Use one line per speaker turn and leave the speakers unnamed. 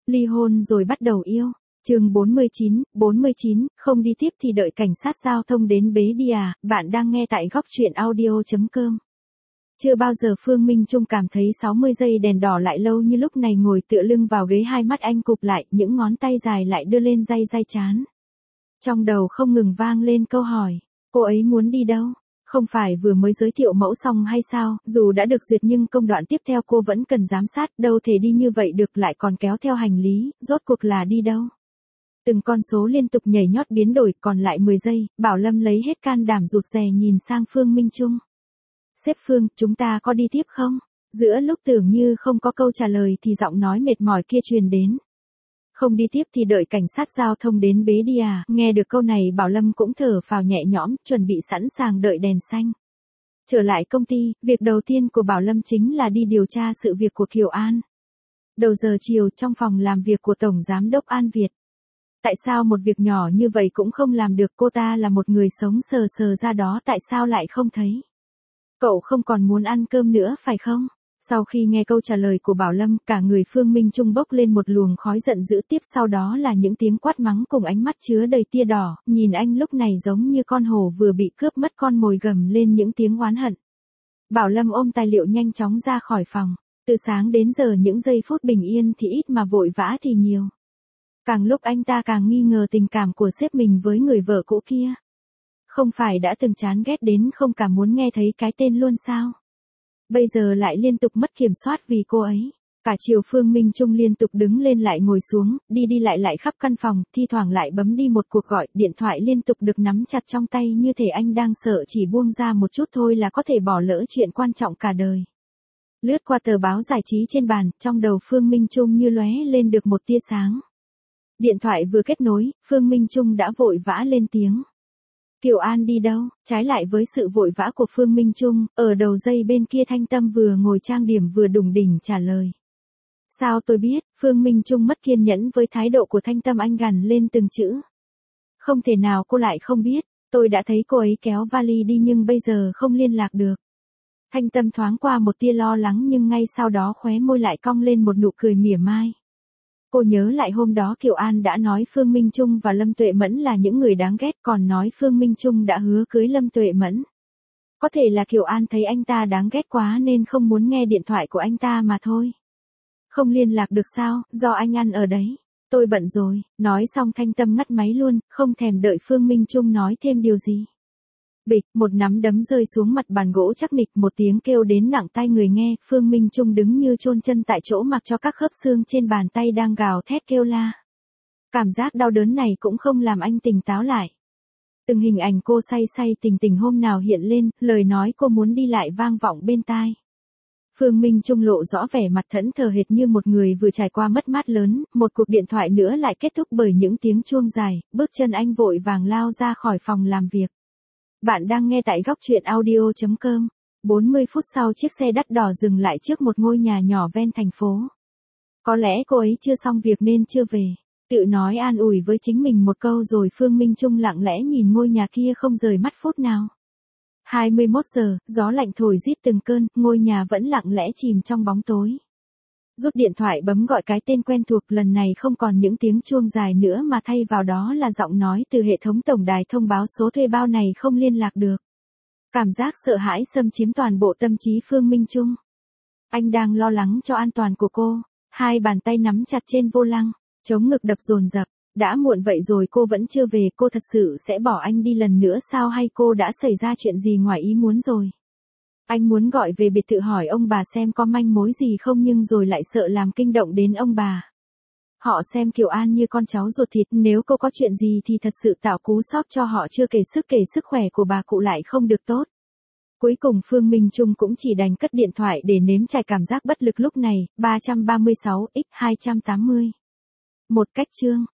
Ly hôn rồi bắt đầu yêu. Chương 49, không đi tiếp thì đợi cảnh sát giao thông đến bế đi à, bạn đang nghe tại góc truyện audio.com. Chưa bao giờ Phương Minh Trung cảm thấy 60 giây đèn đỏ lại lâu như lúc này, ngồi tựa lưng vào ghế, hai mắt anh cụp lại, những ngón tay dài lại đưa lên day trán. Trong đầu không ngừng vang lên câu hỏi, cô ấy muốn đi đâu? Không phải vừa mới giới thiệu mẫu xong hay sao, dù đã được duyệt nhưng công đoạn tiếp theo cô vẫn cần giám sát, đâu thể đi như vậy được, lại còn kéo theo hành lý, rốt cuộc là đi đâu? Từng con số liên tục nhảy nhót biến đổi, còn lại 10 giây, Bảo Lâm lấy hết can đảm rụt rè nhìn sang Phương Minh Trung. Sếp Phương, chúng ta có đi tiếp không? Giữa lúc tưởng như không có câu trả lời thì giọng nói mệt mỏi kia truyền đến. Không đi tiếp thì đợi cảnh sát giao thông đến bế đi à, nghe được câu này Bảo Lâm cũng thở phào nhẹ nhõm, chuẩn bị sẵn sàng đợi đèn xanh. Trở lại công ty, việc đầu tiên của Bảo Lâm chính là đi điều tra sự việc của Kiều An. Đầu giờ chiều trong phòng làm việc của Tổng Giám đốc An Việt. Tại sao một việc nhỏ như vậy cũng không làm được, cô ta là một người sống sờ sờ ra đó, tại sao lại không thấy? Cậu không còn muốn ăn cơm nữa phải không? Sau khi nghe câu trả lời của Bảo Lâm, cả người Phương Minh Trung bốc lên một luồng khói giận dữ, tiếp sau đó là những tiếng quát mắng cùng ánh mắt chứa đầy tia đỏ, nhìn anh lúc này giống như con hổ vừa bị cướp mất con mồi, gầm lên những tiếng oán hận. Bảo Lâm ôm tài liệu nhanh chóng ra khỏi phòng, từ sáng đến giờ những giây phút bình yên thì ít mà vội vã thì nhiều. Càng lúc anh ta càng nghi ngờ tình cảm của sếp mình với người vợ cũ kia. Không phải đã từng chán ghét đến không cả muốn nghe thấy cái tên luôn sao? Bây giờ lại liên tục mất kiểm soát vì cô ấy. Cả chiều Phương Minh Trung liên tục đứng lên lại ngồi xuống, đi lại khắp căn phòng, thi thoảng lại bấm đi một cuộc gọi, điện thoại liên tục được nắm chặt trong tay như thể anh đang sợ chỉ buông ra một chút thôi là có thể bỏ lỡ chuyện quan trọng cả đời. Lướt qua tờ báo giải trí trên bàn, trong đầu Phương Minh Trung như lóe lên được một tia sáng. Điện thoại vừa kết nối, Phương Minh Trung đã vội vã lên tiếng. Kiều An đi đâu? Trái lại với sự vội vã của Phương Minh Trung, ở đầu dây bên kia Thanh Tâm vừa ngồi trang điểm vừa đủng đỉnh trả lời. Sao tôi biết? Phương Minh Trung mất kiên nhẫn với thái độ của Thanh Tâm, anh gằn lên từng chữ. Không thể nào cô lại không biết, tôi đã thấy cô ấy kéo vali đi nhưng bây giờ không liên lạc được. Thanh Tâm thoáng qua một tia lo lắng nhưng ngay sau đó khóe môi lại cong lên một nụ cười mỉa mai. Cô nhớ lại hôm đó Kiều An đã nói Phương Minh Trung và Lâm Tuệ Mẫn là những người đáng ghét, còn nói Phương Minh Trung đã hứa cưới Lâm Tuệ Mẫn. Có thể là Kiều An thấy anh ta đáng ghét quá nên không muốn nghe điện thoại của anh ta mà thôi. Không liên lạc được sao, do anh ăn ở đấy. Tôi bận rồi, nói xong Thanh Tâm ngắt máy luôn, không thèm đợi Phương Minh Trung nói thêm điều gì. Bịch, một nắm đấm rơi xuống mặt bàn gỗ chắc nịch, một tiếng kêu đến nặng tai người nghe, Phương Minh Trung đứng như chôn chân tại chỗ mặc cho các khớp xương trên bàn tay đang gào thét kêu la. Cảm giác đau đớn này cũng không làm anh tỉnh táo lại. Từng hình ảnh cô say tỉnh hôm nào hiện lên, lời nói cô muốn đi lại vang vọng bên tai. Phương Minh Trung lộ rõ vẻ mặt thẫn thờ hệt như một người vừa trải qua mất mát lớn, một cuộc điện thoại nữa lại kết thúc bởi những tiếng chuông dài, bước chân anh vội vàng lao ra khỏi phòng làm việc. Bạn đang nghe tại góc truyện audio.com. 40 phút sau chiếc xe đắt đỏ dừng lại trước một ngôi nhà nhỏ ven thành phố. Có lẽ cô ấy chưa xong việc nên chưa về. Tự nói an ủi với chính mình một câu rồi Phương Minh Trung lặng lẽ nhìn ngôi nhà kia không rời mắt phút nào. 21 giờ, gió lạnh thổi rít từng cơn, ngôi nhà vẫn lặng lẽ chìm trong bóng tối. Rút điện thoại bấm gọi cái tên quen thuộc, lần này không còn những tiếng chuông dài nữa mà thay vào đó là giọng nói từ hệ thống tổng đài thông báo số thuê bao này không liên lạc được. Cảm giác sợ hãi xâm chiếm toàn bộ tâm trí Phương Minh Trung. Anh đang lo lắng cho an toàn của cô, hai bàn tay nắm chặt trên vô lăng, chống ngực đập dồn dập. Đã muộn vậy rồi cô vẫn chưa về, cô thật sự sẽ bỏ anh đi lần nữa sao, hay cô đã xảy ra chuyện gì ngoài ý muốn rồi? Anh muốn gọi về biệt thự hỏi ông bà xem có manh mối gì không nhưng rồi lại sợ làm kinh động đến ông bà. Họ xem Kiều An như con cháu ruột thịt, nếu cô có chuyện gì thì thật sự tạo cú sốc cho họ, chưa kể sức khỏe của bà cụ lại không được tốt. Cuối cùng Phương Minh Trung cũng chỉ đành cất điện thoại để nếm trải cảm giác bất lực lúc này. 336x280. Một cách chương.